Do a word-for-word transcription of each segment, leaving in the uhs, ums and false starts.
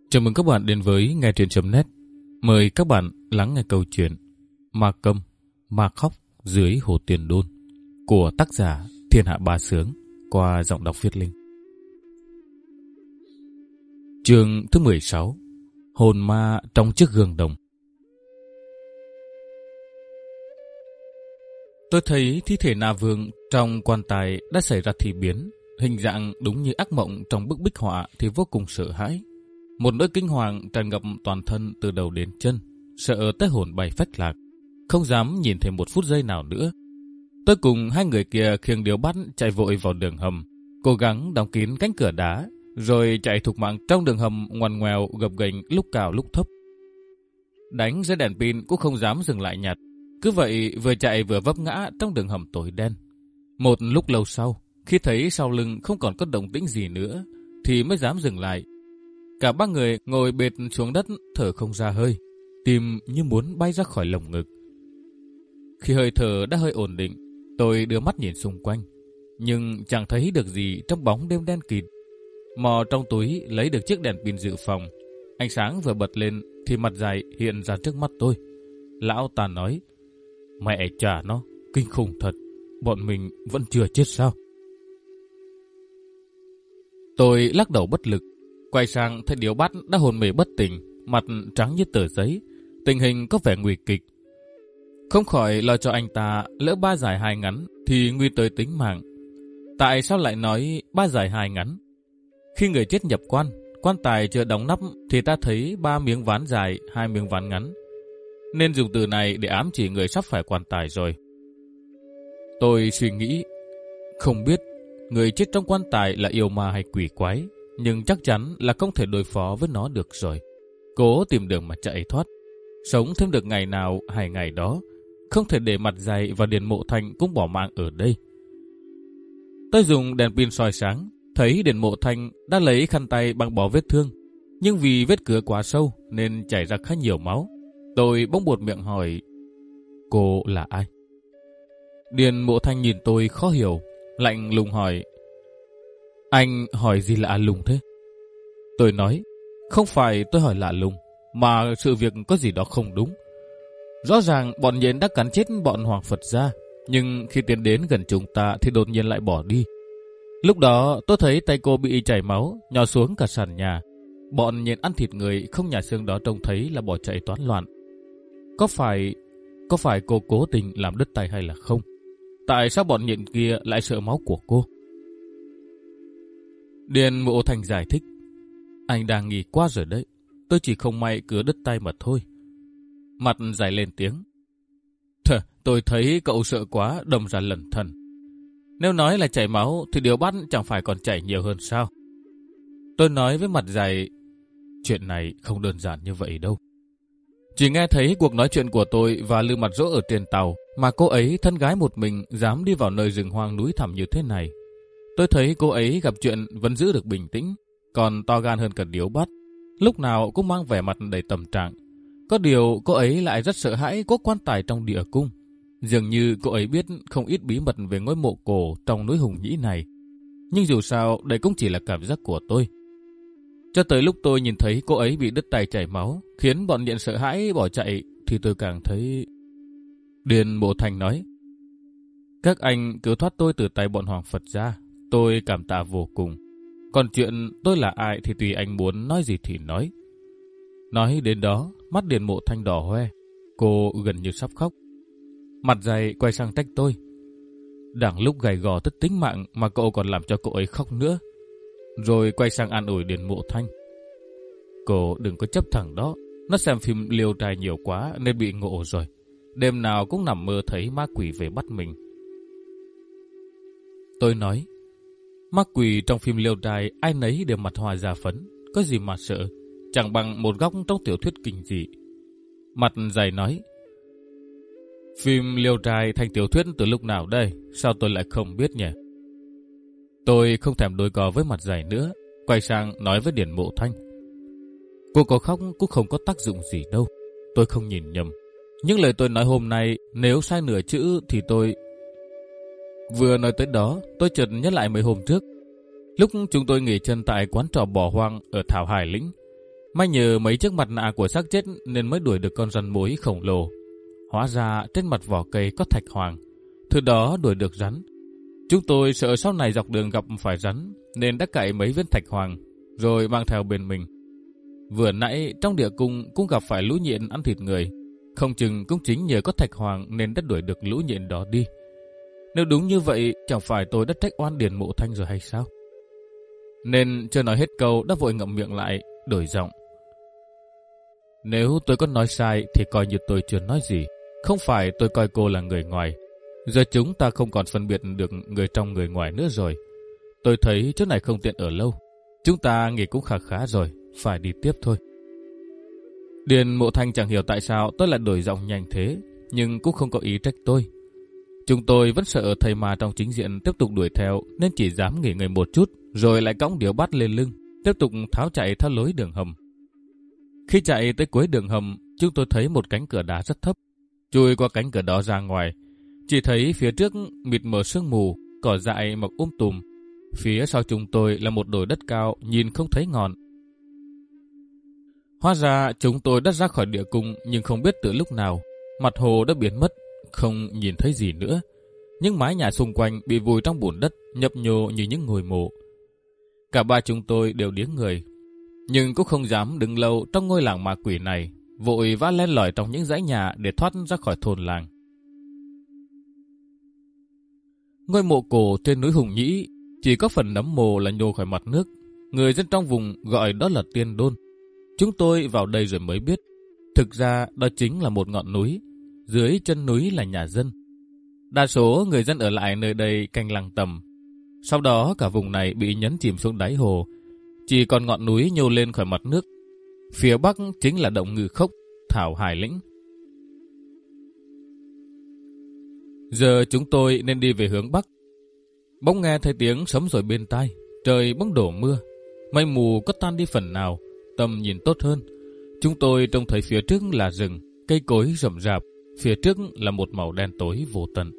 Chào mừng các bạn đến với nghe truyện chấm net. Mời các bạn lắng nghe câu chuyện Ma Câm, Ma Khóc dưới Hồ Tiền Đôn của tác giả Thiên Hạ Bá Sướng qua giọng đọc Viết Linh. Chương thứ mười sáu. Hồn ma trong chiếc gương đồng. Tôi thấy thi thể Na Vương trong quan tài đã xảy ra thi biến, hình dạng đúng như ác mộng trong bức bích họa thì vô cùng sợ hãi. Một nỗi kinh hoàng tràn ngập toàn thân từ đầu đến chân, sợ tới hồn bay phách lạc, không dám nhìn thêm một phút giây nào nữa. Tôi cùng hai người kia khiêng điếu bắt chạy vội vào đường hầm, cố gắng đóng kín cánh cửa đá, rồi chạy thục mạng trong đường hầm ngoằn ngoèo gập ghềnh lúc cao lúc thấp. Đánh dưới đèn pin cũng không dám dừng lại nhặt, cứ vậy vừa chạy vừa vấp ngã trong đường hầm tối đen. Một lúc lâu sau, khi thấy sau lưng không còn có động tĩnh gì nữa, thì mới dám dừng lại. Cả ba người ngồi bệt xuống đất thở không ra hơi, tim như muốn bay ra khỏi lồng ngực. Khi hơi thở đã hơi ổn định, tôi đưa mắt nhìn xung quanh, nhưng chẳng thấy được gì trong bóng đêm đen kịt. Mò trong túi lấy được chiếc đèn pin dự phòng, ánh sáng vừa bật lên thì mặt dài hiện ra trước mắt tôi. Lão ta nói: "Mẹ cha nó, kinh khủng thật, bọn mình vẫn chưa chết sao?" Tôi lắc đầu bất lực, quay sang thấy Điếu Bát đã hôn mê bất tỉnh, mặt trắng như tờ giấy, tình hình có vẻ nguy kịch. Không khỏi lo cho anh ta, lỡ ba dài hai ngắn thì nguy tới tính mạng. Tại sao lại nói ba dài hai ngắn? Khi người chết nhập quan, quan tài chưa đóng nắp thì ta thấy ba miếng ván dài, hai miếng ván ngắn, nên dùng từ này để ám chỉ người sắp phải quan tài rồi. Tôi suy nghĩ, không biết người chết trong quan tài là yêu ma hay quỷ quái, nhưng chắc chắn là không thể đối phó với nó được rồi. Cố tìm đường mà chạy thoát, sống thêm được ngày nào hay ngày đó, không thể để mặt dày và Điền Mộ Thanh cũng bỏ mạng ở đây. Tôi dùng đèn pin soi sáng, thấy Điền Mộ Thanh đã lấy khăn tay băng bó vết thương, nhưng vì vết cứa quá sâu nên chảy ra khá nhiều máu. Tôi bỗng buột miệng hỏi: "Cô là ai?" Điền Mộ Thanh nhìn tôi khó hiểu, lạnh lùng hỏi: "Anh hỏi gì lạ lùng thế?" Tôi nói: "Không phải tôi hỏi lạ lùng, mà sự việc có gì đó không đúng. Rõ ràng bọn nhện đã cắn chết bọn Hoàng Phật gia, nhưng khi tiến đến gần chúng ta thì đột nhiên lại bỏ đi. Lúc đó tôi thấy tay cô bị chảy máu, nhò xuống cả sàn nhà. Bọn nhện ăn thịt người không nhà xương đó trông thấy là bỏ chạy toán loạn. Có phải, có phải cô cố tình làm đứt tay hay là không? Tại sao bọn nhện kia lại sợ máu của cô?" Điền Mộ Thanh giải thích: "Anh đang nghỉ quá rồi đấy, tôi chỉ không may cứa đứt tay mà thôi." Mặt dài lên tiếng: "Thờ, tôi thấy cậu sợ quá đâm ra lẩn thần. Nếu nói là chảy máu thì Điếu Bát chẳng phải còn chảy nhiều hơn sao?" Tôi nói với mặt dài: "Chuyện này không đơn giản như vậy đâu." Chỉ nghe thấy cuộc nói chuyện của tôi và Lư Mặt Dỗ ở trên tàu mà cô ấy thân gái một mình dám đi vào nơi rừng hoang núi thẳm như thế này. Tôi thấy cô ấy gặp chuyện vẫn giữ được bình tĩnh, còn to gan hơn cả Điếu Bát, lúc nào cũng mang vẻ mặt đầy tâm trạng. Có điều cô ấy lại rất sợ hãi có quan tài trong địa cung. Dường như cô ấy biết không ít bí mật về ngôi mộ cổ trong núi Hùng Nhĩ này. Nhưng dù sao, đây cũng chỉ là cảm giác của tôi. Cho tới lúc tôi nhìn thấy cô ấy bị đứt tay chảy máu, khiến bọn nhện sợ hãi bỏ chạy, thì tôi càng thấy... Điền Mộ Thanh nói: "Các anh cứu thoát tôi từ tay bọn Hoàng Phật gia, tôi cảm tạ vô cùng. Còn chuyện tôi là ai thì tùy anh muốn nói gì thì nói." Nói đến đó, mắt Điền Mộ Thanh đỏ hoe, cô gần như sắp khóc. Mặt dày quay sang trách tôi: "Đằng lúc gầy gò tất tính mạng mà cậu còn làm cho cô ấy khóc nữa." Rồi quay sang an ủi Điền Mộ Thanh: "Cô đừng có chấp thằng đó, nó xem phim Liêu Trai nhiều quá nên bị ngộ rồi. Đêm nào cũng nằm mơ thấy ma quỷ về bắt mình." Tôi nói: "Ma quỷ trong phim Liêu Trai ai nấy đều mặt hoa da phấn, có gì mà sợ, chẳng bằng một góc trong tiểu thuyết kinh dị." Mặt dày nói: "Phim Liêu Trai thành tiểu thuyết từ lúc nào đây? Sao tôi lại không biết nhỉ?" Tôi không thèm đối cò với mặt dày nữa, quay sang nói với Điền Mộ Thanh: "Cô có khóc cũng không có tác dụng gì đâu. Tôi không nhìn nhầm. Những lời tôi nói hôm nay nếu sai nửa chữ thì tôi..." Vừa nói tới đó, tôi chợt nhớ lại mấy hôm trước, lúc chúng tôi nghỉ chân tại quán trọ bỏ hoang ở Thảo Hải Lĩnh. May nhờ mấy chiếc mặt nạ của xác chết nên mới đuổi được con rắn mối khổng lồ. Hóa ra trên mặt vỏ cây có thạch hoàng, thứ đó đuổi được rắn. Chúng tôi sợ sau này dọc đường gặp phải rắn nên đã cạy mấy viên thạch hoàng rồi mang theo bên mình. Vừa nãy trong địa cung cũng gặp phải lũ nhện ăn thịt người, không chừng cũng chính nhờ có thạch hoàng nên đã đuổi được lũ nhện đó đi. Nếu đúng như vậy, chẳng phải tôi đã trách oan Điền Mộ Thanh rồi hay sao? Nên chưa nói hết câu đã vội ngậm miệng lại, đổi giọng. Nếu tôi có nói sai thì coi như tôi chưa nói gì. Không phải tôi coi cô là người ngoài. Giờ chúng ta không còn phân biệt được người trong người ngoài nữa rồi. Tôi thấy chỗ này không tiện ở lâu. Chúng ta nghỉ cũng khá khá rồi, phải đi tiếp thôi. Điền Mộ Thanh chẳng hiểu tại sao tôi lại đổi giọng nhanh thế, nhưng cũng không có ý trách tôi. Chúng tôi vẫn sợ thầy ma trong chính diện tiếp tục đuổi theo nên chỉ dám nghỉ ngơi một chút, rồi lại cõng điếu bắt lên lưng, tiếp tục tháo chạy theo lối đường hầm. Khi chạy tới cuối đường hầm, chúng tôi thấy một cánh cửa đá rất thấp. Chui qua cánh cửa đó ra ngoài, chỉ thấy phía trước mịt mờ sương mù, cỏ dại mọc um tùm. Phía sau chúng tôi là một đồi đất cao nhìn không thấy ngọn. Hóa ra chúng tôi đã ra khỏi địa cung, nhưng không biết từ lúc nào mặt hồ đã biến mất, không nhìn thấy gì nữa. Những mái nhà xung quanh bị vùi trong bùn đất, nhấp nhô như những ngôi mộ. Cả ba chúng tôi đều điếng người, nhưng cũng không dám đứng lâu trong ngôi làng ma quỷ này, vội vã len lỏi trong những dãy nhà để thoát ra khỏi thôn làng. Ngôi mộ cổ trên núi Hùng Nhĩ chỉ có phần nấm mồ là nhô khỏi mặt nước. Người dân trong vùng gọi đó là Tiên Đôn. Chúng tôi vào đây rồi mới biết, thực ra đó chính là một ngọn núi, dưới chân núi là nhà dân. Đa số người dân ở lại nơi đây canh lăng tầm. Sau đó cả vùng này bị nhấn chìm xuống đáy hồ, chỉ còn ngọn núi nhô lên khỏi mặt nước. Phía bắc chính là động Ngư Khốc, Thảo Hải Lĩnh. Giờ chúng tôi nên đi về hướng bắc. Bỗng nghe thấy tiếng sấm rồi bên tai, trời bỗng đổ mưa, mây mù có tan đi phần nào, tầm nhìn tốt hơn. Chúng tôi trông thấy phía trước là rừng, cây cối rậm rạp, phía trước là một màu đen tối vô tận.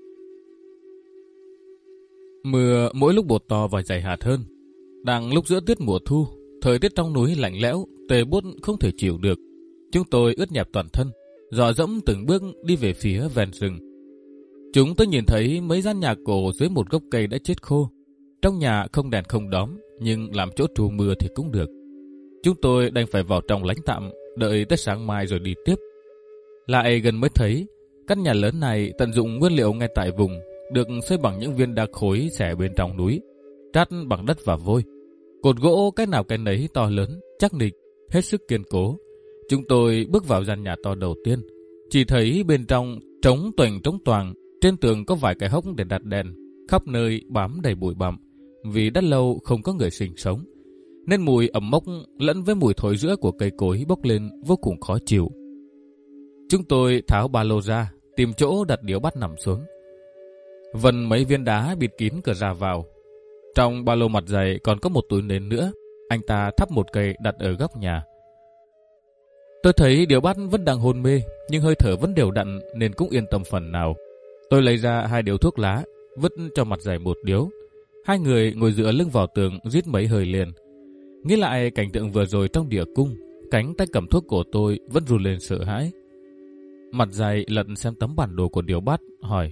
Mưa mỗi lúc bột to và dày hạt hơn. Đang lúc giữa tiết mùa thu, thời tiết trong núi lạnh lẽo, tê buốt không thể chịu được. Chúng tôi ướt nhẹp toàn thân, dò dẫm từng bước đi về phía ven rừng. Chúng tôi nhìn thấy mấy gian nhà cổ dưới một gốc cây đã chết khô. Trong nhà không đèn không đóm, nhưng làm chỗ trú mưa thì cũng được. Chúng tôi đành phải vào trong lánh tạm, đợi tới sáng mai rồi đi tiếp. Lại gần mới thấy, căn nhà lớn này tận dụng nguyên liệu ngay tại vùng, được xây bằng những viên đá khối xẻ bên trong núi, trát bằng đất và vôi. Cột gỗ cái nào cái nấy to lớn, chắc nịch, hết sức kiên cố. Chúng tôi bước vào gian nhà to đầu tiên, chỉ thấy bên trong trống toành trống toàng, trên tường có vài cái hốc để đặt đèn, khắp nơi bám đầy bụi bặm, vì đã lâu không có người sinh sống, nên mùi ẩm mốc lẫn với mùi thối rữa của cây cối bốc lên vô cùng khó chịu. Chúng tôi tháo ba lô ra, tìm chỗ đặt điếu bát nằm xuống. Vần mấy viên đá bịt kín cửa ra vào. Trong ba lô mặt dày còn có một túi nến nữa. Anh ta thắp một cây đặt ở góc nhà. Tôi thấy điếu bát vẫn đang hôn mê, nhưng hơi thở vẫn đều đặn nên cũng yên tâm phần nào. Tôi lấy ra hai điếu thuốc lá, vứt cho mặt dày một điếu. Hai người ngồi dựa lưng vào tường rít mấy hơi liền. Nghĩ lại cảnh tượng vừa rồi trong địa cung, cánh tay cầm thuốc của tôi vẫn run lên sợ hãi. Mặt dày lật xem tấm bản đồ của điếu bát, hỏi: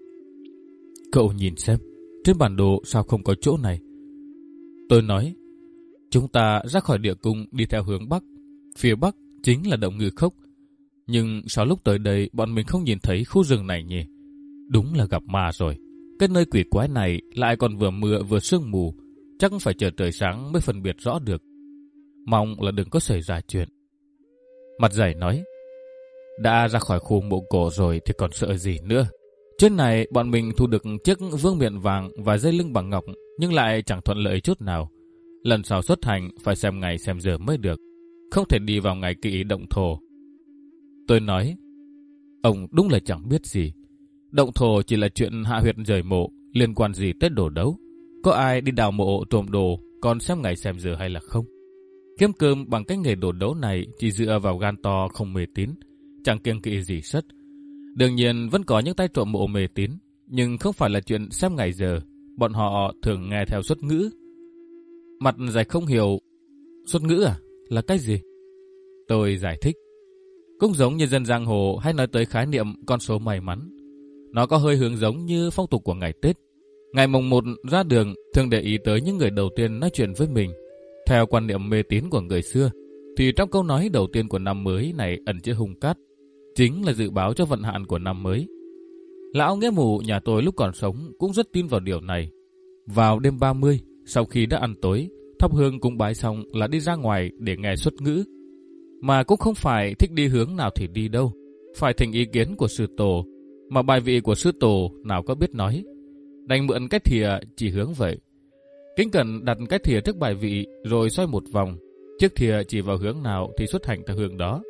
Cậu nhìn xem, trên bản đồ sao không có chỗ này? Tôi nói: Chúng ta ra khỏi địa cung đi theo hướng bắc, phía bắc chính là động Ngư Khốc. Nhưng sao lúc tới đây bọn mình không nhìn thấy khu rừng này nhỉ? Đúng là gặp ma rồi. Cái nơi quỷ quái này lại còn vừa mưa vừa sương mù, chắc phải chờ trời sáng mới phân biệt rõ được. Mong là đừng có xảy ra chuyện. Mặt dày nói: Đã ra khỏi khu mộ cổ rồi thì còn sợ gì nữa. Trên này bọn mình thu được chiếc vương miện vàng và dây lưng bằng ngọc, nhưng lại chẳng thuận lợi chút nào. Lần sau xuất hành phải xem ngày xem giờ mới được, không thể đi vào ngày kỵ động thổ. Tôi nói: Ông đúng là chẳng biết gì. Động thổ chỉ là chuyện hạ huyệt rời mộ, liên quan gì tới đồ đấu? Có ai đi đào mộ trộm đồ còn xem ngày xem giờ hay là không? Kiếm cơm bằng cái nghề đồ đấu này chỉ dựa vào gan to không mê tín, chẳng kiêng kỵ gì sất. Đương nhiên vẫn có những tay trộm mộ mê tín, nhưng không phải là chuyện xem ngày giờ. Bọn họ thường nghe theo xuất ngữ. Mặt dày không hiểu. Xuất ngữ à? là cái gì? Tôi giải thích. Cũng giống như dân giang hồ hay nói tới khái niệm con số may mắn. Nó có hơi hướng giống như phong tục của ngày Tết. Ngày mùng một ra đường thường để ý tới những người đầu tiên nói chuyện với mình. Theo quan niệm mê tín của người xưa, thì trong câu nói đầu tiên của năm mới này ẩn chứa hung cát, chính là dự báo cho vận hạn của năm mới. Lão Nghĩa Mù nhà tôi lúc còn sống cũng rất tin vào điều này. Vào đêm ba mươi, sau khi đã ăn tối, thắp hương cúng bái xong là đi ra ngoài để nghe xuất ngữ. Mà cũng không phải thích đi hướng nào thì đi đâu, phải thỉnh ý kiến của sư tổ, mà bài vị của sư tổ nào có biết nói. Đành mượn cái thìa chỉ hướng vậy. Kính cẩn đặt cái thìa trước bài vị rồi xoay một vòng, chiếc thìa chỉ vào hướng nào thì xuất hành theo hướng đó.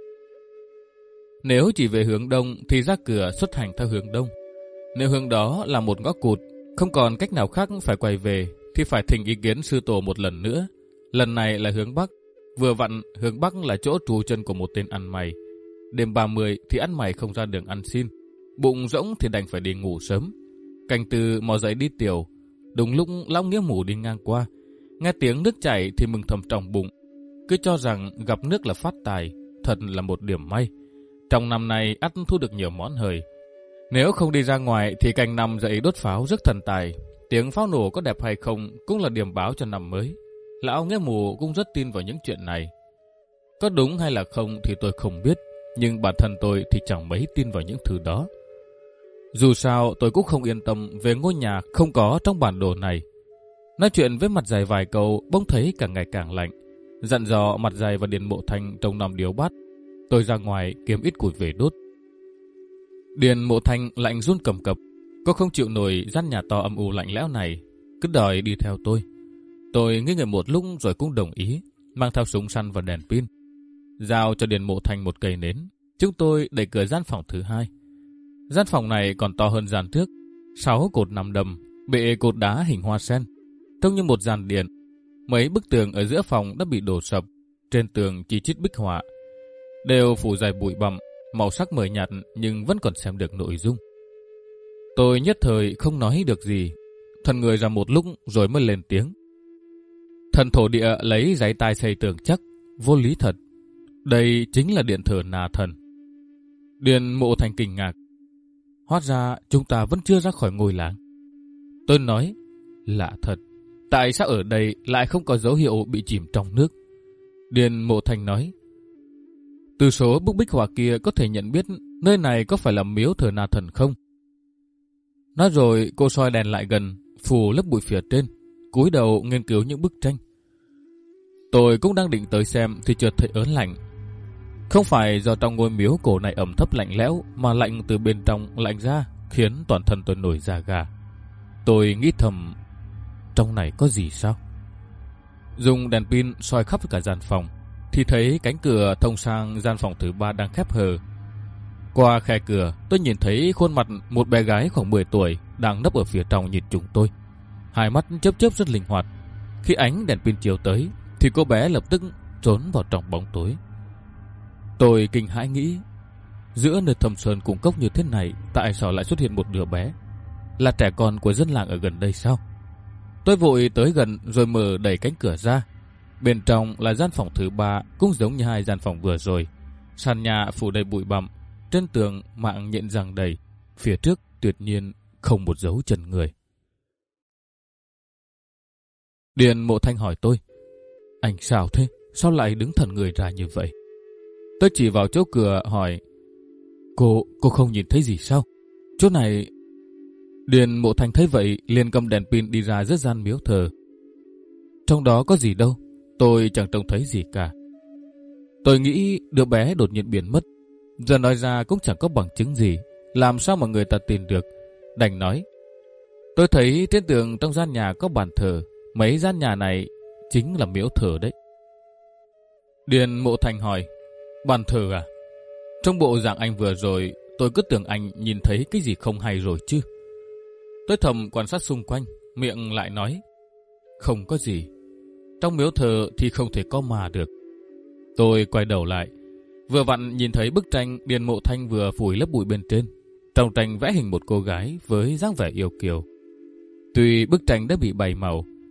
Nếu chỉ về hướng đông thì ra cửa xuất hành theo hướng đông. Nếu hướng đó là một ngõ cụt, không còn cách nào khác phải quay về, thì phải thỉnh ý kiến sư tổ một lần nữa. Lần này là hướng bắc. Vừa vặn hướng bắc là chỗ trú chân của một tên ăn mày. Đêm ba mươi thì ăn mày không ra đường ăn xin, bụng rỗng thì đành phải đi ngủ sớm. Canh Tư mò dậy đi tiểu. Đúng lúc Lão Nghĩa Mù đi ngang qua, nghe tiếng nước chảy thì mừng thầm trong bụng, cứ cho rằng gặp nước là phát tài, thật là một điểm may. Trong năm nay ắt thu được nhiều món hời. Nếu không đi ra ngoài thì canh năm dậy đốt pháo rất thần tài. Tiếng pháo nổ có đẹp hay không cũng là điểm báo cho năm mới. Lão Nghĩa Mù cũng rất tin vào những chuyện này. Có đúng hay là không thì tôi không biết, nhưng bản thân tôi thì chẳng mấy tin vào những thứ đó. Dù sao tôi cũng không yên tâm về ngôi nhà không có trong bản đồ này. Nói chuyện với Mặt Dày vài câu bỗng thấy càng ngày càng lạnh. Dặn dò Mặt Dày và Điền Mộ Thanh trông nom điếu bát. Tôi ra ngoài kiếm ít củi về đốt. Điền Mộ Thanh lạnh run cầm cập. Cô không chịu nổi gian nhà to âm u lạnh lẽo này, cứ đòi đi theo tôi. Tôi nghi ngờ một lúc rồi cũng đồng ý, mang theo súng săn và đèn pin. Giao cho Điền Mộ Thanh một cây nến, chúng tôi đẩy cửa gian phòng thứ hai. Gian phòng này còn to hơn gian trước, sáu cột nằm đầm, bệ cột đá hình hoa sen, trông như một dàn điện. Mấy bức tường ở giữa phòng đã bị đổ sập, trên tường chi chít bích họa, đều phủ dày bụi bặm, màu sắc mờ nhạt nhưng vẫn còn xem được nội dung. Tôi nhất thời không nói được gì, thần người ra một lúc rồi mới lên tiếng. Thần thổ địa lấy giấy tai xây tường chắc, vô lý thật. Đây chính là điện thờ Na Thần. Điền Mộ Thanh kinh ngạc. Hóa ra chúng ta vẫn chưa ra khỏi ngôi làng. Tôi nói, lạ thật, tại sao ở đây lại không có dấu hiệu bị chìm trong nước? Điền Mộ Thanh nói, từ số bức bích họa kia có thể nhận biết nơi này có phải là miếu thờ Na Thần không? Nói rồi cô soi đèn lại gần, phủ lớp bụi phía trên, cúi đầu nghiên cứu những bức tranh. Tôi cũng đang định tới xem thì chợt thấy ớn lạnh. Không phải do trong ngôi miếu cổ này ẩm thấp lạnh lẽo, mà lạnh từ bên trong lạnh ra, khiến toàn thân tôi nổi da gà. Tôi nghĩ thầm, trong này có gì sao? Dùng đèn pin soi khắp cả gian phòng, thì thấy cánh cửa thông sang gian phòng thứ ba đang khép hờ. Qua khe cửa, tôi nhìn thấy khuôn mặt một bé gái khoảng mười tuổi đang nấp ở phía trong nhìn chúng tôi. Hai mắt chớp chớp rất linh hoạt. Khi ánh đèn pin chiếu tới, thì cô bé lập tức trốn vào trong bóng tối. Tôi kinh hãi nghĩ, giữa nơi thâm sơn cùng cốc như thế này, tại sao lại xuất hiện một đứa bé? Là trẻ con của dân làng ở gần đây sao? Tôi vội tới gần rồi mở đẩy cánh cửa ra. Bên trong là gian phòng thứ ba, cũng giống như hai gian phòng vừa rồi. Sàn nhà phủ đầy bụi bặm, trên tường mạng nhện giăng đầy, phía trước tuyệt nhiên không một dấu chân người. Điền Mộ Thanh hỏi tôi, anh sao thế? Sao lại đứng thần người ra như vậy? Tôi chỉ vào chỗ cửa hỏi, Cô, cô không nhìn thấy gì sao? Chỗ này... Điền Mộ Thanh thấy vậy liền cầm đèn pin đi ra giữa gian miếu thờ. Trong đó có gì đâu, tôi chẳng trông thấy gì cả. Tôi nghĩ đứa bé đột nhiên biến mất, giờ nói ra cũng chẳng có bằng chứng gì, làm sao mà người ta tin được. Đành nói, tôi thấy trên tường trong gian nhà có bàn thờ, mấy gian nhà này chính là miếu thờ đấy. Điền Mộ Thanh hỏi, bàn thờ à? Trong bộ dạng anh vừa rồi, tôi cứ tưởng anh nhìn thấy cái gì không hay rồi chứ. Tôi thầm quan sát xung quanh, miệng lại nói, không có gì. Trong miếu thờ thì không thể có ma được. Tôi quay đầu lại, vừa vặn nhìn thấy bức tranh Điền Mộ Thanh vừa phủi lớp bụi bên trên. Trong tranh vẽ hình một cô gái với dáng vẻ yêu kiều. Tuy bức tranh đã bị bày màu,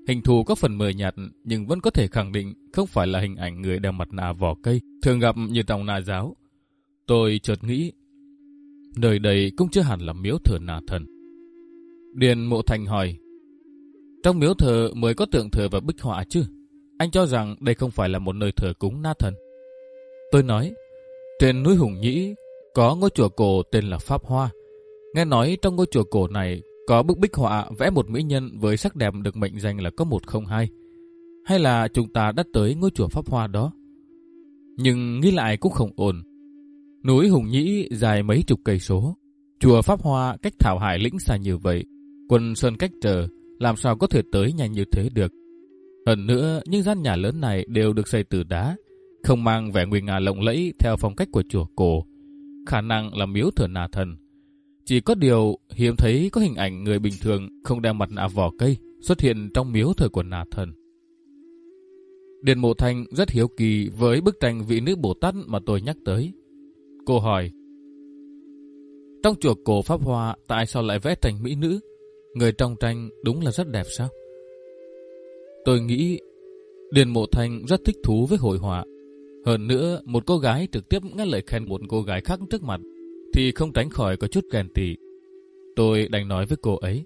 Hình thù có phần mờ nhạt nhưng vẫn có thể khẳng định không phải là hình ảnh người đeo mặt nạ vỏ cây thường gặp như trong Na giáo. Tôi chợt nghĩ, nơi đây cũng chưa hẳn là miếu thờ Na thần. Điền Mộ Thành hỏi, trong miếu thờ mới có tượng thờ và bích họa chứ? Anh cho rằng đây không phải là một nơi thờ cúng Na thần. Tôi nói, trên núi Hùng Nhĩ có ngôi chùa cổ tên là Pháp Hoa. Nghe nói trong ngôi chùa cổ này có bức bích họa vẽ một mỹ nhân với sắc đẹp được mệnh danh là có một không hai. Hay là chúng ta đã tới ngôi chùa Pháp Hoa đó? Nhưng nghĩ lại cũng không ổn. Núi Hùng Nhĩ dài mấy chục cây số, chùa Pháp Hoa cách Thảo Hải lĩnh xa như vậy, quân sơn cách trở, làm sao có thể tới nhanh như thế được? Hơn nữa, những gian nhà lớn này đều được xây từ đá, không mang vẻ nguy nga lộng lẫy theo phong cách của chùa cổ, khả năng là miếu thờ Na thần. Chỉ có điều hiếm thấy có hình ảnh người bình thường không đeo mặt nạ vỏ cây xuất hiện trong miếu thờ của Na thần. Điền Mộ Thành rất hiếu kỳ với bức tranh vị nữ Bồ Tát mà tôi nhắc tới. Cô hỏi, trong chùa cổ Pháp Hoa tại sao lại vẽ tranh mỹ nữ? Người trong tranh đúng là rất đẹp sao? Tôi nghĩ Điền Mộ Thành rất thích thú với hội họa. Hơn nữa, một cô gái trực tiếp nghe lời khen một cô gái khác trước mặt thì không tránh khỏi có chút ghen tị. Tôi đành nói với cô ấy,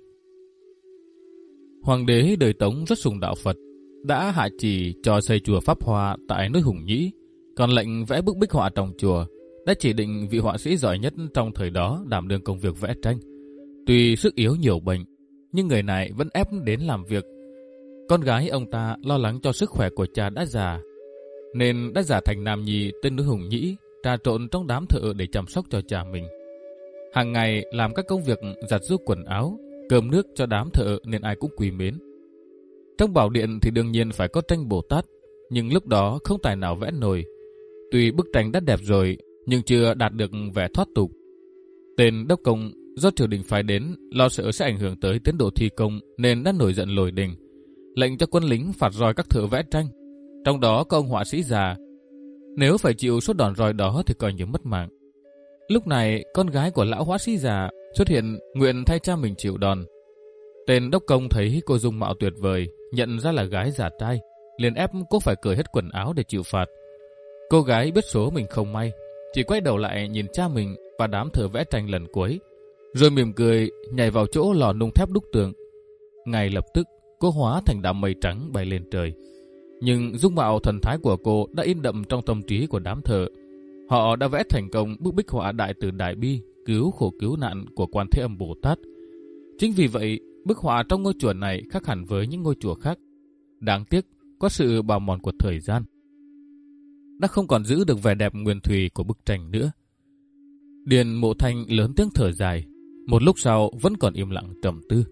Hoàng đế đời Tống rất sùng đạo Phật, đã hạ chỉ cho xây chùa Pháp Hoa tại núi Hùng Nhĩ, còn lệnh vẽ bức bích họa trong chùa, đã chỉ định vị họa sĩ giỏi nhất trong thời đó đảm đương công việc vẽ tranh. Tuy sức yếu nhiều bệnh, nhưng người này vẫn ép đến làm việc. Con gái ông ta lo lắng cho sức khỏe của cha đã già, nên đã giả thành nam nhi tên núi Hùng Nhĩ, trà trộn trong đám thợ để chăm sóc cho cha mình. Hàng ngày làm các công việc giặt giũ quần áo, cơm nước cho đám thợ nên ai cũng quý mến. Trong bảo điện thì đương nhiên phải có tranh Bồ Tát, nhưng lúc đó không tài nào vẽ nổi. Tuy bức tranh đã đẹp rồi, nhưng chưa đạt được vẻ thoát tục. Tên đốc công do triều đình phái đến lo sợ sẽ ảnh hưởng tới tiến độ thi công nên đã nổi giận lồi đình, lệnh cho quân lính phạt roi các thợ vẽ tranh. Trong đó có ông họa sĩ già, nếu phải chịu số đòn roi đó thì coi như mất mạng. Lúc này con gái của lão họa sĩ già xuất hiện nguyện thay cha mình chịu đòn. Tên đốc công thấy cô dung mạo tuyệt vời, nhận ra là gái giả trai, liền ép cô phải cởi hết quần áo để chịu phạt. Cô gái biết số mình không may, chỉ quay đầu lại nhìn cha mình và đám thợ vẽ tranh lần cuối, rồi mỉm cười nhảy vào chỗ lò nung thép đúc tường. Ngay lập tức cô hóa thành đám mây trắng bay lên trời. Nhưng dung mạo thần thái của cô đã in đậm trong tâm trí của đám thợ. Họ đã vẽ thành công bức bích họa Đại Từ Đại Bi cứu khổ cứu nạn của Quan Thế Âm Bồ Tát. Chính vì vậy, bức họa trong ngôi chùa này khác hẳn với những ngôi chùa khác. Đáng tiếc, có sự bào mòn của thời gian, đã không còn giữ được vẻ đẹp nguyên thủy của bức tranh nữa. Điền Mộ Thành lớn tiếng thở dài, một lúc sau vẫn còn im lặng trầm tư.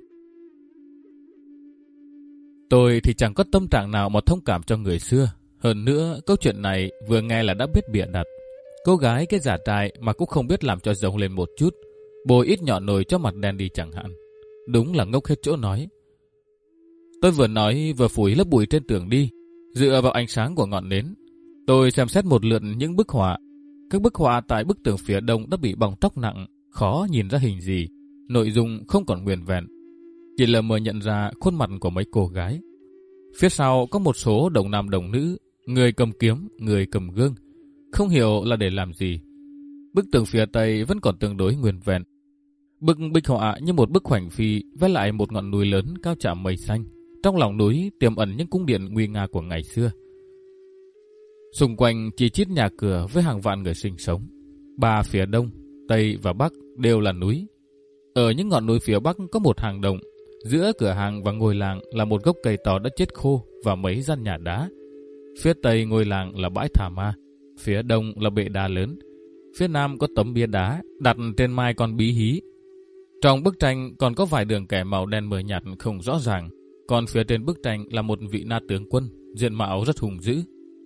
Tôi thì chẳng có tâm trạng nào mà thông cảm cho người xưa. Hơn nữa, câu chuyện này vừa nghe là đã biết bịa đặt. Cô gái cái giả trai mà cũng không biết làm cho giống lên một chút, bôi ít nhỏ nồi cho mặt đen đi chẳng hạn. Đúng là ngốc hết chỗ nói. Tôi vừa nói vừa phủi lớp bụi trên tường đi, dựa vào ánh sáng của ngọn nến. Tôi xem xét một lượt những bức họa. Các bức họa tại bức tường phía đông đã bị bong tróc nặng, khó nhìn ra hình gì, nội dung không còn nguyên vẹn. Chỉ lờ mờ nhận ra khuôn mặt của mấy cô gái. Phía sau có một số đồng nam đồng nữ, người cầm kiếm, người cầm gương, không hiểu là để làm gì. Bức tường phía tây vẫn còn tương đối nguyên vẹn. Bức bích họa như một bức khoảnh phi vẽ lại một ngọn núi lớn cao chạm mây xanh. Trong lòng núi tiềm ẩn những cung điện nguy nga của ngày xưa. Xung quanh chỉ chít nhà cửa với hàng vạn người sinh sống. Ba phía đông, tây và bắc đều là núi. Ở những ngọn núi phía bắc có một hang động. Giữa cửa hàng và ngôi làng là một gốc cây to đã chết khô và mấy gian nhà đá. Phía tây ngôi làng là bãi thả ma. Phía đông là bệ đá lớn. Phía nam có tấm bia đá đặt trên mai con bí hí. Trong bức tranh còn có vài đường kẻ màu đen mờ nhạt không rõ ràng. Còn phía trên bức tranh là một vị na tướng quân, diện mạo rất hùng dữ.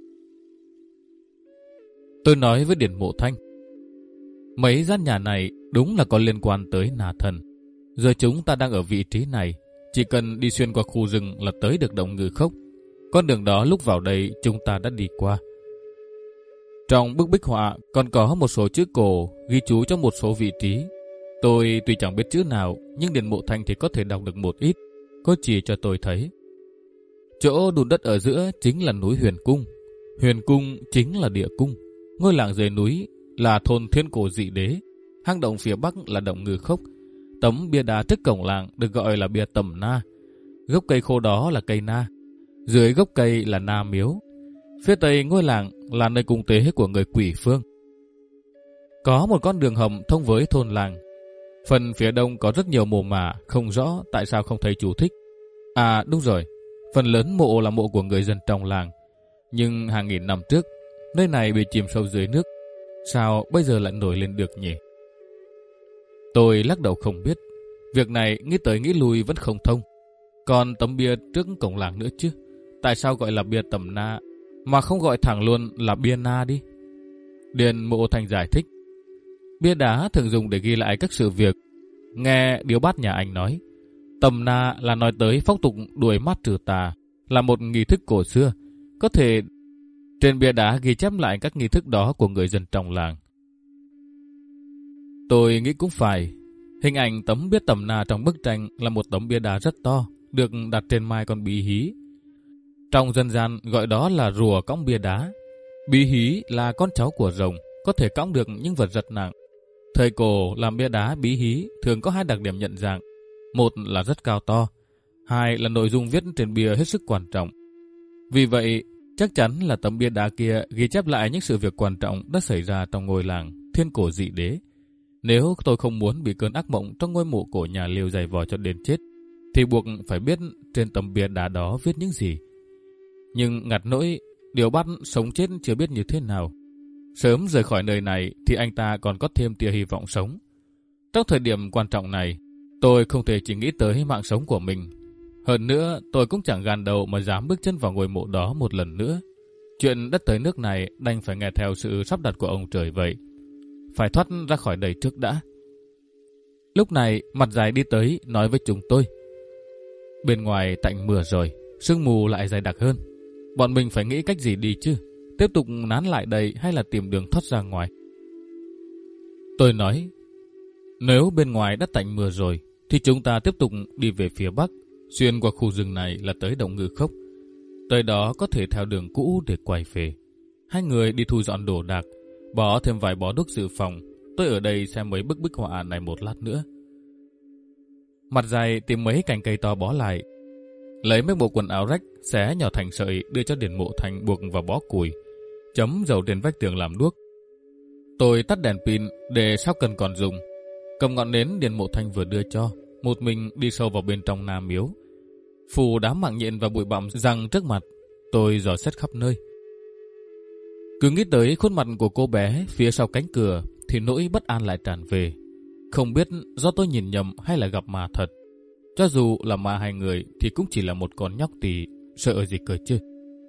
Tôi nói với Điền Mộ Thanh, mấy gian nhà này đúng là có liên quan tới Na thần. Giờ chúng ta đang ở vị trí này, chỉ cần đi xuyên qua khu rừng là tới được động Ngư Khốc. Con đường đó lúc vào đây chúng ta đã đi qua. Trong bức bích họa còn có một số chữ cổ ghi chú trong một số vị trí. Tôi tuy chẳng biết chữ nào, nhưng Điền Mộ Thanh thì có thể đọc được một ít. Cô chỉ cho tôi thấy. Chỗ đùn đất ở giữa chính là núi Huyền Cung. Huyền Cung chính là địa cung. Ngôi làng dưới núi là thôn Thiên Cổ Dị Đế. Hang động phía bắc là động Ngư Khốc. Tấm bia đá trước cổng làng được gọi là bia Tầm Na. Gốc cây khô đó là cây na. Dưới gốc cây là Na Miếu. Phía tây ngôi làng là nơi cung tế của người Quỷ Phương. Có một con đường hầm thông với thôn làng. Phần phía đông có rất nhiều mồ mả, không rõ tại sao không thấy chú thích. À đúng rồi, phần lớn mộ là mộ của người dân trong làng. Nhưng hàng nghìn năm trước, nơi này bị chìm sâu dưới nước. Sao bây giờ lại nổi lên được nhỉ? Tôi lắc đầu không biết. Việc này nghĩ tới nghĩ lui vẫn không thông. Còn tấm bia trước cổng làng nữa chứ. Tại sao gọi là bia Tầm Na mà không gọi thẳng luôn là bia Na đi? Điền Mộ Thành giải thích. Bia đá thường dùng để ghi lại các sự việc. Nghe Điếu Bát nhà anh nói, Tầm Na là nói tới phong tục đuổi mắt trừ tà, là một nghi thức cổ xưa. Có thể trên bia đá ghi chép lại các nghi thức đó của người dân trong làng. Tôi nghĩ cũng phải. Hình ảnh tấm bia Tầm Na trong bức tranh là một tấm bia đá rất to, được đặt trên mai con bí hí. Trong dân gian gọi đó là rùa cõng bia đá. Bí hí là con cháu của rồng, có thể cõng được những vật rất nặng. Thời cổ làm bia đá bí hí thường có hai đặc điểm nhận dạng. Một là rất cao to, hai là nội dung viết trên bia hết sức quan trọng. Vì vậy, chắc chắn là tấm bia đá kia ghi chép lại những sự việc quan trọng đã xảy ra trong ngôi làng Thiên Cổ Dị Đế. Nếu tôi không muốn bị cơn ác mộng trong ngôi mộ cổ nhà Liêu dày vò cho đến chết, thì buộc phải biết trên tấm bia đá đó viết những gì. Nhưng ngặt nỗi, Điếu Bát sống chết chưa biết như thế nào. Sớm rời khỏi nơi này thì anh ta còn có thêm tia hy vọng sống. Trong thời điểm quan trọng này, tôi không thể chỉ nghĩ tới mạng sống của mình. Hơn nữa, tôi cũng chẳng gan đầu mà dám bước chân vào ngôi mộ đó một lần nữa. Chuyện đất tới nước này đành phải nghe theo sự sắp đặt của ông trời vậy. Phải thoát ra khỏi đây trước đã. Lúc này, Mặt Dài đi tới nói với chúng tôi. Bên ngoài tạnh mưa rồi, sương mù lại dày đặc hơn. Bọn mình phải nghĩ cách gì đi chứ? Tiếp tục nán lại đây hay là tìm đường thoát ra ngoài? Tôi nói, nếu bên ngoài đã tạnh mưa rồi, thì chúng ta tiếp tục đi về phía bắc, xuyên qua khu rừng này là tới động Ngư Khốc. Tới đó có thể theo đường cũ để quay về. Hai người đi thu dọn đồ đạc, bỏ thêm vài bó đuốc dự phòng. Tôi ở đây xem mấy bức bích họa này một lát nữa. Mặt Dài tìm mấy cành cây to bó lại, lấy mấy bộ quần áo rách, xé nhỏ thành sợi đưa cho Điền Mộ Thành buộc vào bó củi, chấm dầu trên vách tường làm đuốc. Tôi tắt đèn pin để sau cần còn dùng. Cầm ngọn nến Điền Mộ Thành vừa đưa cho, một mình đi sâu vào bên trong Na Miếu. Phù đám mạng nhện và bụi bặm giăng trước mặt, tôi dò xét khắp nơi. Cứ nghĩ tới khuôn mặt của cô bé phía sau cánh cửa thì nỗi bất an lại tràn về. Không biết do tôi nhìn nhầm hay là gặp ma thật. Cho dù là ma hai người thì cũng chỉ là một con nhóc tỳ, sợ gì cơ chứ.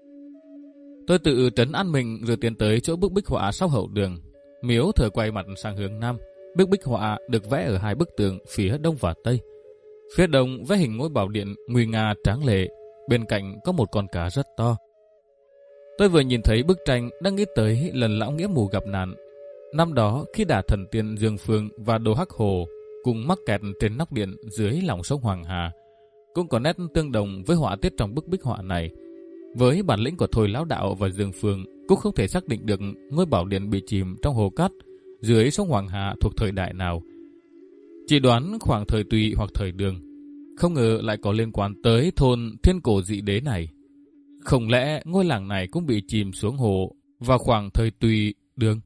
Tôi tự trấn an mình rồi tiến tới chỗ bức bích họa sau hậu đường. Miếu thờ quay mặt sang hướng nam. Bức bích họa được vẽ ở hai bức tường phía đông và tây. Phía đông vẽ hình ngôi bảo điện nguy nga tráng lệ, bên cạnh có một con cá rất to. Tôi vừa nhìn thấy bức tranh đang nghĩ tới lần lão nghĩa mù gặp nạn. Năm đó khi đả thần tiên Dương Phương và Đồ Hắc Hồ cùng mắc kẹt trên nóc điện dưới lòng sông Hoàng Hà, cũng có nét tương đồng với họa tiết trong bức bích họa này. Với bản lĩnh của Thôi Lão Đạo và Dương Phương, cũng không thể xác định được ngôi bảo điện bị chìm trong hồ cát dưới sông Hoàng Hà thuộc thời đại nào. Chỉ đoán khoảng thời Tùy hoặc thời Đường. Không ngờ lại có liên quan tới thôn Thiên Cổ Dị Đế này. Không lẽ ngôi làng này cũng bị chìm xuống hồ vào khoảng thời Tùy, Đường?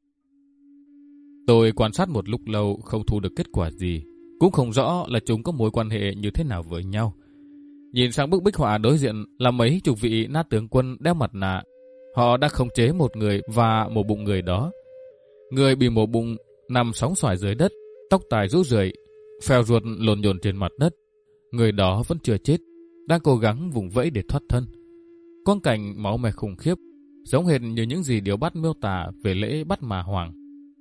Tôi quan sát một lúc lâu không thu được kết quả gì. Cũng không rõ là chúng có mối quan hệ như thế nào với nhau. Nhìn sang bức bích họa đối diện là mấy chục vị na tướng quân đeo mặt nạ. Họ đã khống chế một người và mổ bụng người đó. Người bị mổ bụng nằm sóng xoài dưới đất, tóc tai rũ rượi, phèo ruột lồn nhồn trên mặt đất. Người đó vẫn chưa chết, đang cố gắng vùng vẫy để thoát thân. Quang cảnh máu me khủng khiếp, giống hệt như những gì Điếu Bát miêu tả về lễ bắt mà hoàng.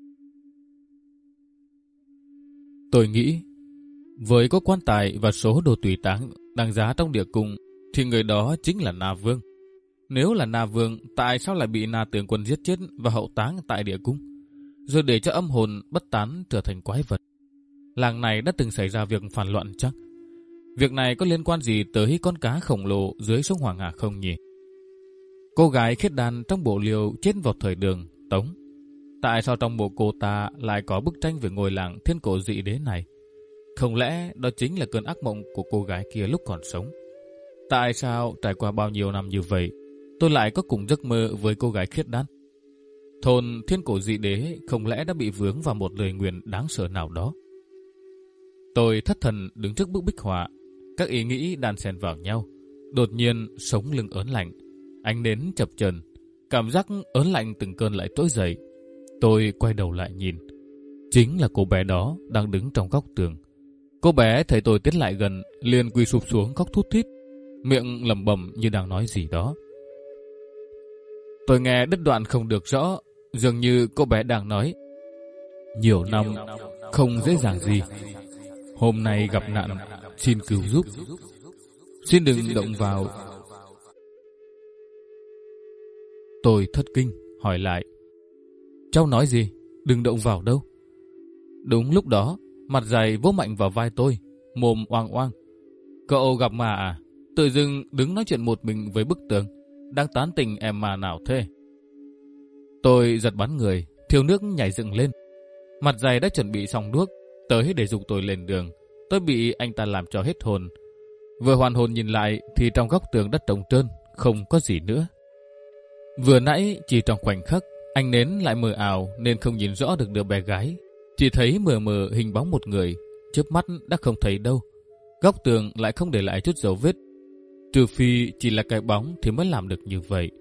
Tôi nghĩ, với có quan tài và số đồ tùy táng đáng giá trong địa cung, thì người đó chính là Na Vương. Nếu là Na Vương, tại sao lại bị Na tướng quân giết chết và hậu táng tại địa cung, rồi để cho âm hồn bất tán trở thành quái vật? Làng này đã từng xảy ra việc phản loạn chắc? Việc này có liên quan gì tới con cá khổng lồ dưới sông Hoàng Hà không nhỉ? Cô gái khiết đan trong bộ liều chết vào thời Đường, Tống. Tại sao trong bộ cô ta lại có bức tranh về ngôi làng thiên cổ dị đế này? Không lẽ đó chính là cơn ác mộng của cô gái kia lúc còn sống? Tại sao trải qua bao nhiêu năm như vậy, tôi lại có cùng giấc mơ với cô gái khiết đan? Thôn thiên cổ dị đế không lẽ đã bị vướng vào một lời nguyền đáng sợ nào đó? Tôi thất thần đứng trước bức bích họa, các ý nghĩ đan xen vào nhau. Đột nhiên sống lưng ớn lạnh, ánh nến chập chờn, cảm giác ớn lạnh từng cơn lại trỗi dậy. Tôi quay đầu lại nhìn, chính là cô bé đó đang đứng trong góc tường. Cô bé thấy tôi tiến lại gần, liền quỳ sụp xuống khóc thút thít, miệng lẩm bẩm như đang nói gì đó. Tôi nghe đứt đoạn không được rõ, dường như cô bé đang nói: nhiều năm không dễ dàng gì, hôm nay gặp nạn, xin cứu giúp, xin đừng động vào. Tôi thất kinh hỏi lại: cháu nói gì? Đừng động vào đâu? Đúng lúc đó, mặt dày vỗ mạnh vào vai tôi, mồm oang oang: cậu gặp mà à? Tự dưng đứng nói chuyện một mình với bức tường, đang tán tỉnh em mà nào thế? Tôi giật bắn người, thiếu nước nhảy dựng lên. Mặt dày đã chuẩn bị xong đuốc, tới để dục tôi lên đường. Tôi bị anh ta làm cho hết hồn. Vừa hoàn hồn nhìn lại thì trong góc tường đất trống trơn, không có gì nữa. Vừa nãy chỉ trong khoảnh khắc, ánh nến lại mờ ảo nên không nhìn rõ được đứa bé gái. Chỉ thấy mờ mờ hình bóng một người, chớp mắt đã không thấy đâu. Góc tường lại không để lại chút dấu vết. Trừ phi chỉ là cái bóng thì mới làm được như vậy.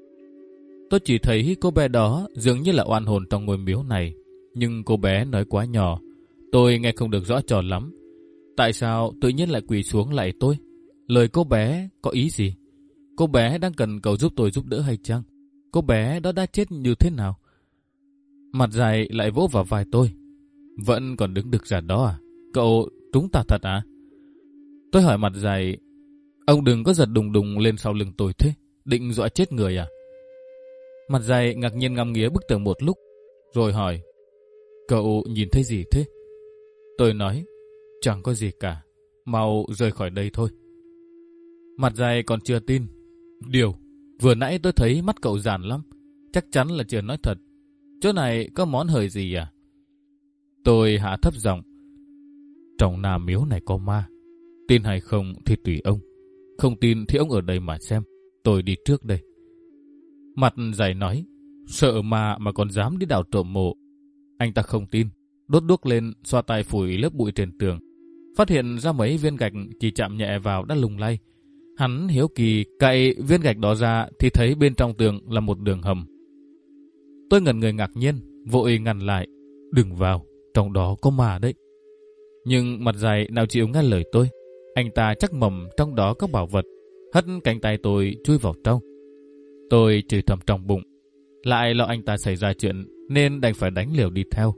Tôi chỉ thấy cô bé đó dường như là oan hồn trong ngôi miếu này. Nhưng cô bé nói quá nhỏ, tôi nghe không được rõ tròn lắm. Tại sao tự nhiên lại quỳ xuống lạy tôi? Lời cô bé có ý gì? Cô bé đang cần cầu giúp tôi giúp đỡ hay chăng? Cô bé đó đã chết như thế nào? Mặt dày lại vỗ vào vai tôi: vẫn còn đứng được ra đó à? Cậu trúng ta thật à? Tôi hỏi mặt dày: ông đừng có giật đùng đùng lên sau lưng tôi thế, định dọa chết người à? Mặt dày ngạc nhiên ngắm nghía bức tường một lúc, rồi hỏi: cậu nhìn thấy gì thế? Tôi nói: chẳng có gì cả, mau rời khỏi đây thôi. Mặt dày còn chưa tin: điều, vừa nãy tôi thấy mắt cậu giàn lắm, chắc chắn là chưa nói thật. Chỗ này có món hời gì à? Tôi hạ thấp giọng: trong Nam miếu này có ma, tin hay không thì tùy ông. Không tin thì ông ở đây mà xem, tôi đi trước đây. Mặt dày nói: sợ ma mà còn dám đi đào trộm mộ. Anh ta không tin, đốt đuốc lên, xoa tay phủi lớp bụi trên tường, phát hiện ra mấy viên gạch chỉ chạm nhẹ vào đã lung lay. Hắn hiếu kỳ cậy viên gạch đó ra thì thấy bên trong tường là một đường hầm. Tôi ngẩn người ngạc nhiên, vội ngăn lại: đừng vào, trong đó có ma đấy. Nhưng mặt dày nào chịu nghe lời tôi. Anh ta chắc mầm trong đó có bảo vật, hất cánh tay tôi chui vào trong. Tôi chửi thầm trong bụng, lại lo anh ta xảy ra chuyện nên đành phải đánh liều đi theo.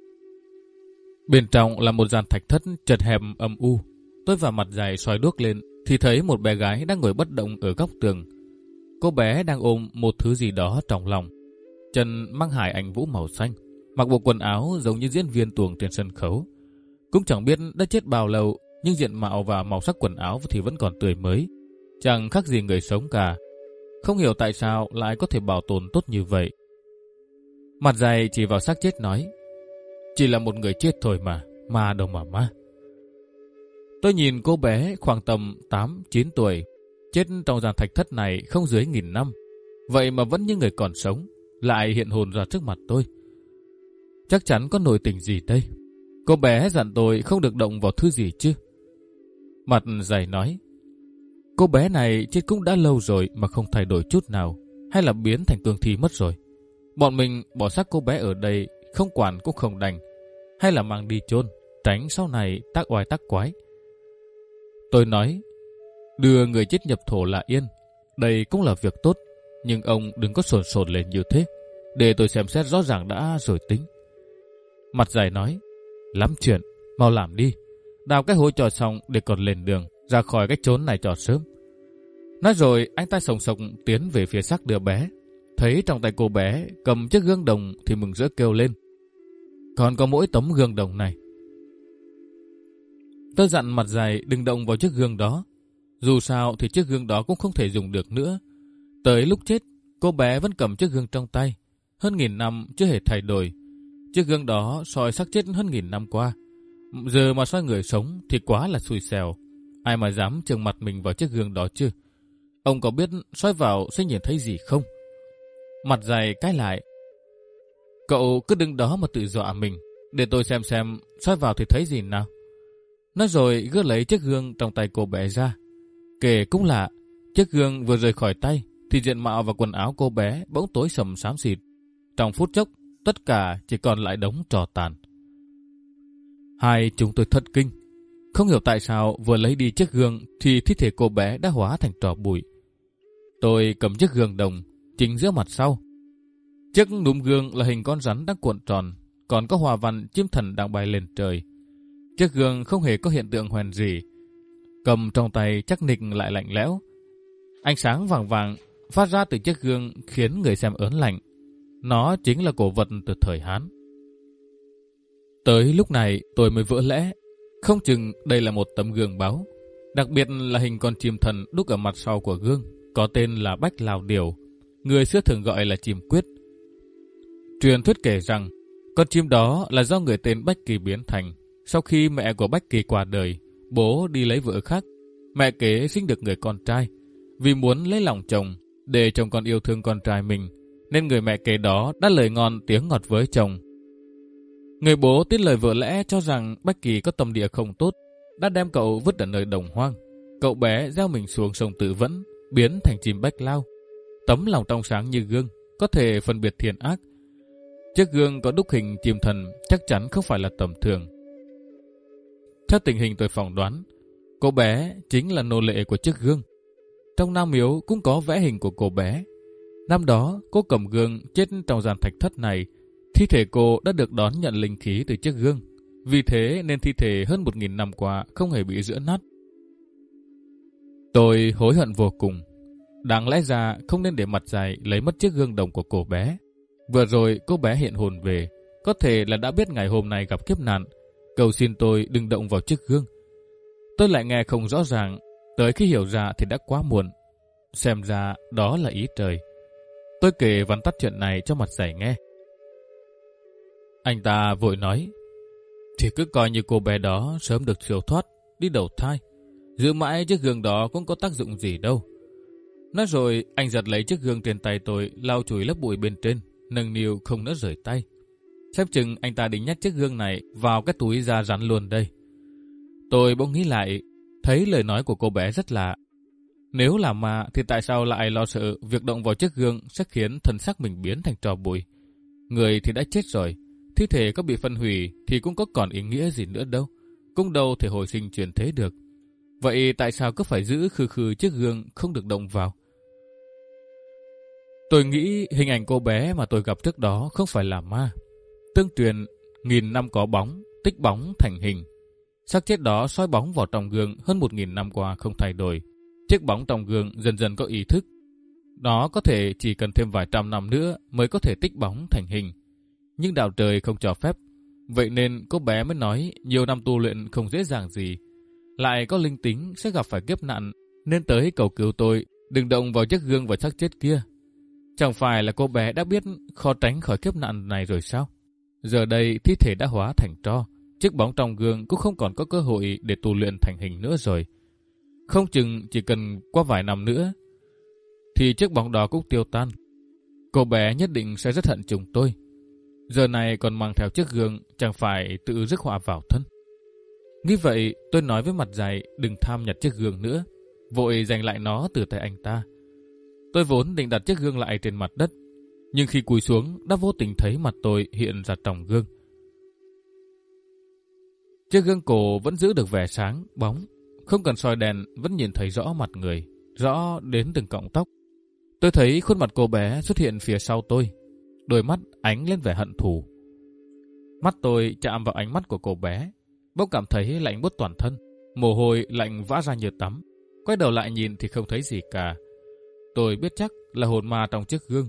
Bên trong là một gian thạch thất chật hẹp âm u. Tôi và mặt dày soi đuốc lên thì thấy một bé gái đang ngồi bất động ở góc tường. Cô bé đang ôm một thứ gì đó trong lòng, chân mang hải ảnh vũ màu xanh, mặc bộ quần áo giống như diễn viên tuồng trên sân khấu. Cũng chẳng biết đã chết bao lâu, nhưng diện mạo và màu sắc quần áo thì vẫn còn tươi mới, chẳng khác gì người sống cả. Không hiểu tại sao lại có thể bảo tồn tốt như vậy. Mặt dày chỉ vào xác chết nói: chỉ là một người chết thôi mà, ma đâu mà ma. Tôi nhìn cô bé khoảng tầm tám chín tuổi, chết trong gian thạch thất này không dưới nghìn năm, vậy mà vẫn như người còn sống, lại hiện hồn ra trước mặt tôi. Chắc chắn có nội tình gì đây. Cô bé dặn tôi không được động vào thứ gì chứ. Mặt dày nói: cô bé này chết cũng đã lâu rồi mà không thay đổi chút nào, hay là biến thành cương thi mất rồi. Bọn mình bỏ xác cô bé ở đây, không quản cũng không đành, hay là mang đi chôn, tránh sau này tác oai tác quái. Tôi nói: đưa người chết nhập thổ là yên, đây cũng là việc tốt, nhưng ông đừng có sồn sồn lên như thế, để tôi xem xét rõ ràng đã rồi tính. Mặt dày nói: lắm chuyện, mau làm đi, đào cái hố cho xong để còn lên đường ra khỏi cái chốn này cho sớm. Nói rồi anh ta sồng sộc tiến về phía xác đứa bé. Thấy trong tay cô bé cầm chiếc gương đồng thì mừng rỡ kêu lên: còn có mỗi tấm gương đồng này. Tôi dặn mặt dày đừng động vào chiếc gương đó. Dù sao thì chiếc gương đó cũng không thể dùng được nữa. Tới lúc chết, cô bé vẫn cầm chiếc gương trong tay. Hơn nghìn năm chưa hề thay đổi. Chiếc gương đó soi xác chết hơn nghìn năm qua. Giờ mà soi người sống thì quá là xui xẻo. Ai mà dám trừng mặt mình vào chiếc gương đó chứ? Ông có biết soi vào sẽ nhìn thấy gì không? Mặt dày cái lại. Cậu cứ đứng đó mà tự dọa mình. Để tôi xem xem soi vào thì thấy gì nào. Nói rồi gỡ lấy chiếc gương trong tay cô bé ra. Kể cũng lạ, chiếc gương vừa rời khỏi tay thì diện mạo và quần áo cô bé bỗng tối sầm xám xịt. Trong phút chốc, tất cả chỉ còn lại đống tro tàn. Hai chúng tôi thất kinh. Không hiểu tại sao vừa lấy đi chiếc gương thì thi thể cô bé đã hóa thành tro bụi. Tôi cầm chiếc gương đồng, chính giữa mặt sau. Chiếc núm gương là hình con rắn đang cuộn tròn, còn có hoa văn chim thần đang bay lên trời. Chiếc gương không hề có hiện tượng hoen gì. Cầm trong tay chắc nịch lại lạnh lẽo. Ánh sáng vàng vàng phát ra từ chiếc gương khiến người xem ớn lạnh. Nó chính là cổ vật từ thời Hán. Tới lúc này tôi mới vỡ lẽ. Không chừng đây là một tấm gương báu. Đặc biệt là hình con chim thần đúc ở mặt sau của gương, có tên là Bách Lao Điểu. Người xưa thường gọi là chim quyết. Truyền thuyết kể rằng con chim đó là do người tên Bách Kỳ biến thành. Sau khi mẹ của Bách Kỳ qua đời, bố đi lấy vợ khác. Mẹ kế sinh được người con trai. Vì muốn lấy lòng chồng, để chồng còn yêu thương con trai mình, nên người mẹ kế đó đã lời ngon tiếng ngọt với chồng. Người bố tin lời vợ lẽ cho rằng Bách Kỳ có tâm địa không tốt, đã đem cậu vứt ở nơi đồng hoang. Cậu bé gieo mình xuống sông Tự Vẫn, biến thành chim Bách Lao. Tấm lòng trong sáng như gương, có thể phân biệt thiện ác. Chiếc gương có đúc hình chim thần chắc chắn không phải là tầm thường. Theo tình hình tôi phỏng đoán, cô bé chính là nô lệ của chiếc gương. Trong Nam Miếu cũng có vẽ hình của cô bé. Năm đó, cô cầm gương chết trong gian thạch thất này. Thi thể cô đã được đón nhận linh khí từ chiếc gương. Vì thế nên thi thể hơn một nghìn năm qua không hề bị giữa nát. Tôi hối hận vô cùng. Đáng lẽ ra không nên để mặt dày lấy mất chiếc gương đồng của cô bé. Vừa rồi cô bé hiện hồn về, có thể là đã biết ngày hôm nay gặp kiếp nạn, cầu xin tôi đừng động vào chiếc gương. Tôi lại nghe không rõ ràng, tới khi hiểu ra thì đã quá muộn. Xem ra đó là ý trời. Tôi kể vắn tắt chuyện này cho mặt dày nghe. Anh ta vội nói, thì cứ coi như cô bé đó sớm được siêu thoát, đi đầu thai. Giữ mãi chiếc gương đó cũng có tác dụng gì đâu. Nói rồi anh giật lấy chiếc gương trên tay tôi, lau chùi lớp bụi bên trên, nâng niu không nỡ rời tay. Xem chừng anh ta định nhét chiếc gương này vào cái túi da rắn luôn đây. Tôi bỗng nghĩ lại, thấy lời nói của cô bé rất lạ. Nếu là ma thì tại sao lại lo sợ việc động vào chiếc gương sẽ khiến thân xác mình biến thành tro bụi? Người thì đã chết rồi, thi thể có bị phân hủy thì cũng có còn ý nghĩa gì nữa đâu. Cũng đâu thể hồi sinh chuyển thế được. Vậy tại sao cứ phải giữ khư khư chiếc gương không được động vào? Tôi nghĩ hình ảnh cô bé mà tôi gặp trước đó không phải là ma. Tương truyền, nghìn năm có bóng, tích bóng thành hình. Xác chết đó soi bóng vào trong gương hơn một nghìn năm qua không thay đổi. Chiếc bóng trong gương dần dần có ý thức. Nó có thể chỉ cần thêm vài trăm năm nữa mới có thể tích bóng thành hình. Nhưng đạo trời không cho phép. Vậy nên cô bé mới nói nhiều năm tu luyện không dễ dàng gì. Lại có linh tính sẽ gặp phải kiếp nạn, nên tới cầu cứu tôi đừng động vào chiếc gương và xác chết kia. Chẳng phải là cô bé đã biết khó tránh khỏi kiếp nạn này rồi sao? Giờ đây thi thể đã hóa thành tro, chiếc bóng trong gương cũng không còn có cơ hội để tu luyện thành hình nữa rồi. Không chừng chỉ cần qua vài năm nữa thì chiếc bóng đó cũng tiêu tan. Cô bé nhất định sẽ rất hận chúng tôi. Giờ này còn mang theo chiếc gương, chẳng phải tự rước họa vào thân. Nghĩ vậy tôi nói với mặt dày đừng tham nhặt chiếc gương nữa, vội giành lại nó từ tay anh ta. Tôi vốn định đặt chiếc gương lại trên mặt đất, nhưng khi cúi xuống đã vô tình thấy mặt tôi hiện ra trong gương. Chiếc gương cổ vẫn giữ được vẻ sáng, bóng, không cần soi đèn vẫn nhìn thấy rõ mặt người, rõ đến từng cọng tóc. Tôi thấy khuôn mặt cô bé xuất hiện phía sau tôi, đôi mắt ánh lên vẻ hận thù. Mắt tôi chạm vào ánh mắt của cô bé, bỗng cảm thấy lạnh buốt toàn thân, mồ hôi lạnh vã ra như tắm. Quay đầu lại nhìn thì không thấy gì cả. Tôi biết chắc là hồn ma trong chiếc gương.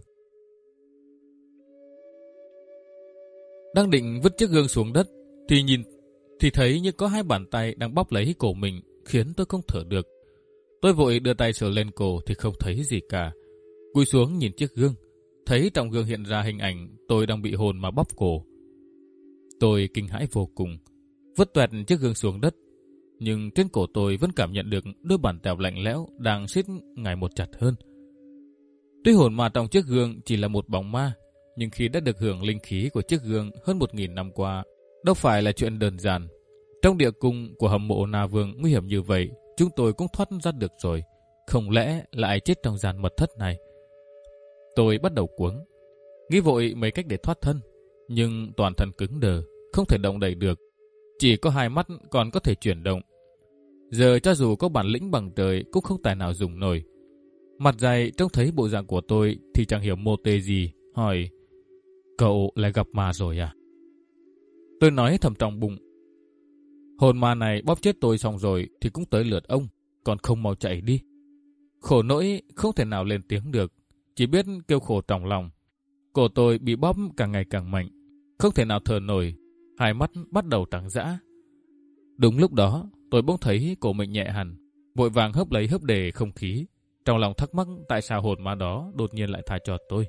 Đang định vứt chiếc gương xuống đất thì nhìn thì thấy như có hai bàn tay đang bóp lấy cổ mình, khiến tôi không thở được. Tôi vội đưa tay sờ lên cổ thì không thấy gì cả. Cúi xuống nhìn chiếc gương, thấy trong gương hiện ra hình ảnh tôi đang bị hồn ma bóp cổ. Tôi kinh hãi vô cùng, vứt toẹt chiếc gương xuống đất. Nhưng trên cổ tôi vẫn cảm nhận được đôi bàn tay lạnh lẽo đang siết ngày một chặt hơn. Tuy hồn ma trong chiếc gương chỉ là một bóng ma, nhưng khi đã được hưởng linh khí của chiếc gương hơn một nghìn năm qua, đâu phải là chuyện đơn giản. Trong địa cung của hầm mộ Na Vương nguy hiểm như vậy, chúng tôi cũng thoát ra được rồi. Không lẽ lại chết trong gian mật thất này? Tôi bắt đầu cuống, nghĩ vội mấy cách để thoát thân, nhưng toàn thân cứng đờ, không thể động đậy được. Chỉ có hai mắt còn có thể chuyển động. Giờ cho dù có bản lĩnh bằng trời cũng không tài nào dùng nổi. Mặt dày trông thấy bộ dạng của tôi thì chẳng hiểu mô tê gì, hỏi: "Cậu lại gặp ma rồi à?" Tôi nói thầm trong bụng: hồn ma này bóp chết tôi xong rồi thì cũng tới lượt ông, còn không mau chạy đi. Khổ nỗi không thể nào lên tiếng được, chỉ biết kêu khổ trong lòng. Cổ tôi bị bóp càng ngày càng mạnh, không thể nào thở nổi, hai mắt bắt đầu trắng dã. Đúng lúc đó, tôi bỗng thấy cổ mình nhẹ hẳn, vội vàng hớp lấy hớp để không khí. Trong lòng thắc mắc tại sao hồn ma đó đột nhiên lại tha cho tôi.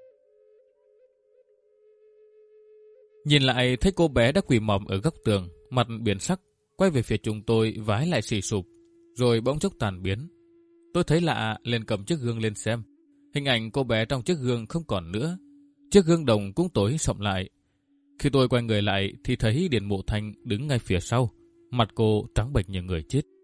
Nhìn lại thấy cô bé đã quỳ mọm ở góc tường, mặt biến sắc, quay về phía chúng tôi vái lại xì sụp, rồi bỗng chốc tàn biến. Tôi thấy lạ, liền cầm chiếc gương lên xem. Hình ảnh cô bé trong chiếc gương không còn nữa. Chiếc gương đồng cũng tối sậm lại. Khi tôi quay người lại thì thấy Điền Mộ Thanh đứng ngay phía sau, mặt cô trắng bệch như người chết.